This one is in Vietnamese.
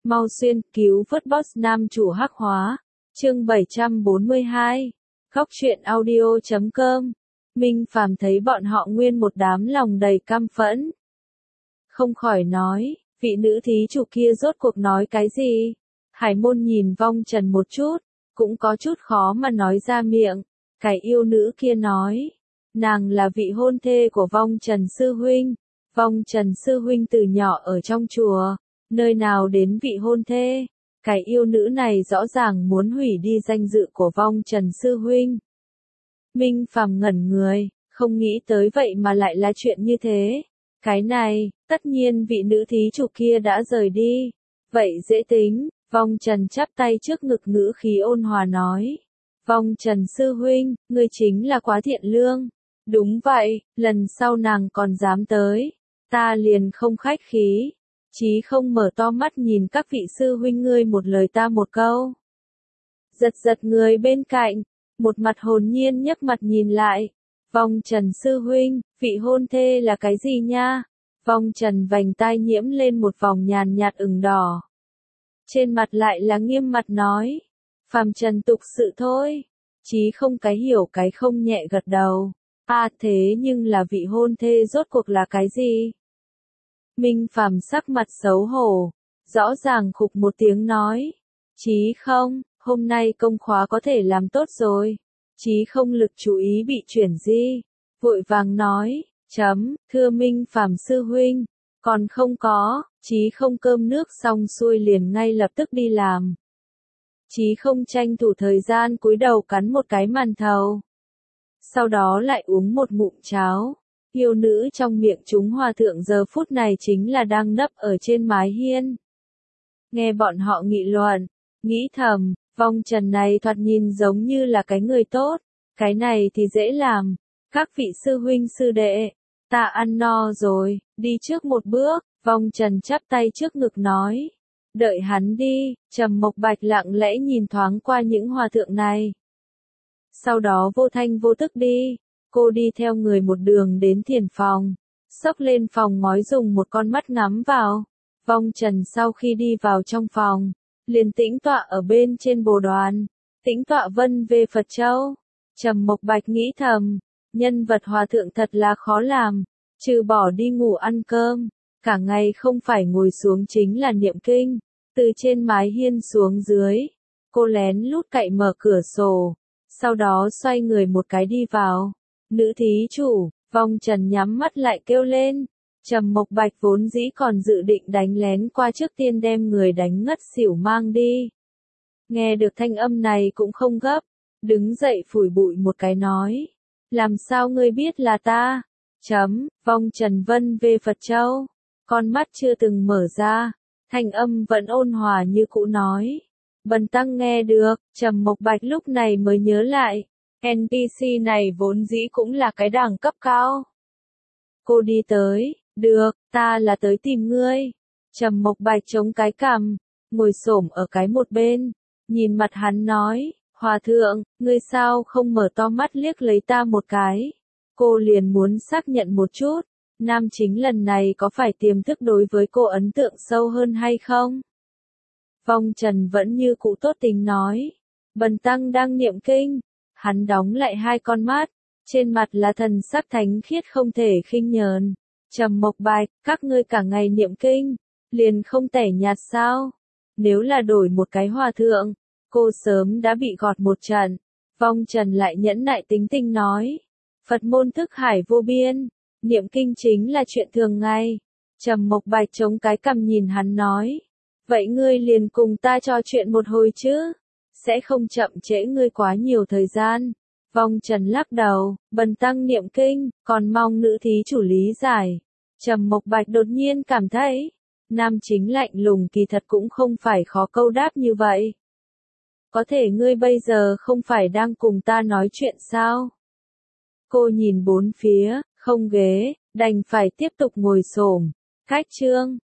Mau xuyên cứu vớt boss nam chủ hắc hóa. Chương 742. Góc truyện audio.com. Minh Phàm thấy bọn họ nguyên một đám lòng đầy căm phẫn. Không khỏi nói, vị nữ thí chủ kia rốt cuộc nói cái gì? Hải Môn nhìn Vong Trần một chút, cũng có chút khó mà nói ra miệng. Cái yêu nữ kia nói, nàng là vị hôn thê của Vong Trần sư huynh. Vong Trần sư huynh từ nhỏ ở trong chùa, nơi nào đến vị hôn thê. Cái yêu nữ này rõ ràng muốn hủy đi danh dự của Vong Trần sư huynh. Minh Phàm ngẩn người, không nghĩ tới vậy mà lại là chuyện như thế. Cái này, tất nhiên vị nữ thí chủ kia đã rời đi. Vậy dễ tính, Vong Trần chắp tay trước ngực ngữ khí ôn hòa nói. Vong Trần sư huynh, ngươi chính là quá thiện lương. Đúng vậy, lần sau nàng còn dám tới, ta liền không khách khí. Chí không mở to mắt nhìn các vị sư huynh ngươi một lời ta một câu. Giật người bên cạnh, một mặt hồn nhiên nhấc mặt nhìn lại. Vong Trần sư huynh, vị hôn thê là cái gì nha? Vong Trần vành tai nhiễm lên một vòng nhàn nhạt ửng đỏ. Trên mặt lại là nghiêm mặt nói. Phàm trần tục sự thôi. Chí không cái hiểu cái không nhẹ gật đầu. Thế nhưng là vị hôn thê rốt cuộc là cái gì? Minh Phàm sắc mặt xấu hổ, rõ ràng khục một tiếng nói. Chí không, hôm nay công khóa có thể làm tốt rồi. Chí không lực chú ý bị chuyển di, vội vàng nói, thưa Minh Phàm sư huynh, còn không có. Chí không cơm nước xong xuôi liền ngay lập tức đi làm. Chí không tranh thủ thời gian cúi đầu cắn một cái màn thầu. Sau đó lại uống một ngụm cháo. Yêu nữ trong miệng chúng hòa thượng giờ phút này chính là đang nấp ở trên mái hiên. Nghe bọn họ nghị luận, nghĩ thầm, Vong Trần này thoạt nhìn giống như là cái người tốt, cái này thì dễ làm. Các vị sư huynh sư đệ, ta ăn no rồi, đi trước một bước. Vong Trần chắp tay trước ngực nói. Đợi hắn đi, Trầm Mộc Bạch lặng lẽ nhìn thoáng qua những hòa thượng này. Sau đó vô thanh vô tức đi. Cô đi theo người một đường đến thiền phòng, xốc lên phòng ngói dùng một con mắt ngắm vào. Vong Trần sau khi đi vào trong phòng, liền tĩnh tọa ở bên trên bồ đoàn, tĩnh tọa vân về Phật Châu. Trầm Mộc Bạch nghĩ thầm, nhân vật hòa thượng thật là khó làm, trừ bỏ đi ngủ ăn cơm, cả ngày không phải ngồi xuống chính là niệm kinh. Từ trên mái hiên xuống dưới, cô lén lút cậy mở cửa sổ, sau đó xoay người một cái đi vào. Nữ thí chủ, Vong Trần nhắm mắt lại kêu lên. Trầm Mộc Bạch vốn dĩ còn dự định đánh lén qua trước tiên đem người đánh ngất xỉu mang đi. Nghe được thanh âm này cũng không gấp, đứng dậy phủi bụi một cái nói. Làm sao ngươi biết là ta? Vong Trần vân về Phật Châu. Con mắt chưa từng mở ra, thanh âm vẫn ôn hòa như cũ nói. Bần tăng nghe được. Trầm Mộc Bạch lúc này mới nhớ lại. NPC này vốn dĩ cũng là cái đẳng cấp cao. Cô đi tới, được, ta là tới tìm ngươi. Trầm Mộc Bạch chống cái cằm, ngồi xổm ở cái một bên, nhìn mặt hắn nói, hòa thượng, ngươi sao không mở to mắt liếc lấy ta một cái. Cô liền muốn xác nhận một chút, nam chính lần này có phải tiềm thức đối với cô ấn tượng sâu hơn hay không? Vong Trần vẫn như cũ tốt tính nói, bần tăng đang niệm kinh. Hắn đóng lại hai con mắt, trên mặt là thần sắc thánh khiết không thể khinh nhờn. Trầm Mộc Bạch, các ngươi cả ngày niệm kinh, liền không tẻ nhạt sao? Nếu là đổi một cái hòa thượng, cô sớm đã bị gọt một trận. Vong Trần lại nhẫn nại tính tình nói, Phật môn thức hải vô biên, niệm kinh chính là chuyện thường ngày. Trầm Mộc Bạch chống cái cằm nhìn hắn nói, vậy ngươi liền cùng ta trò chuyện một hồi chứ? Sẽ không chậm trễ ngươi quá nhiều thời gian. Vong Trần lắc đầu, bần tăng niệm kinh, còn mong nữ thí chủ lý giải. Trầm Mộc Bạch đột nhiên cảm thấy, nam chính lạnh lùng kỳ thật cũng không phải khó câu đáp như vậy. Có thể ngươi bây giờ không phải đang cùng ta nói chuyện sao? Cô nhìn bốn phía, không ghế, đành phải tiếp tục ngồi xổm. Cách chương,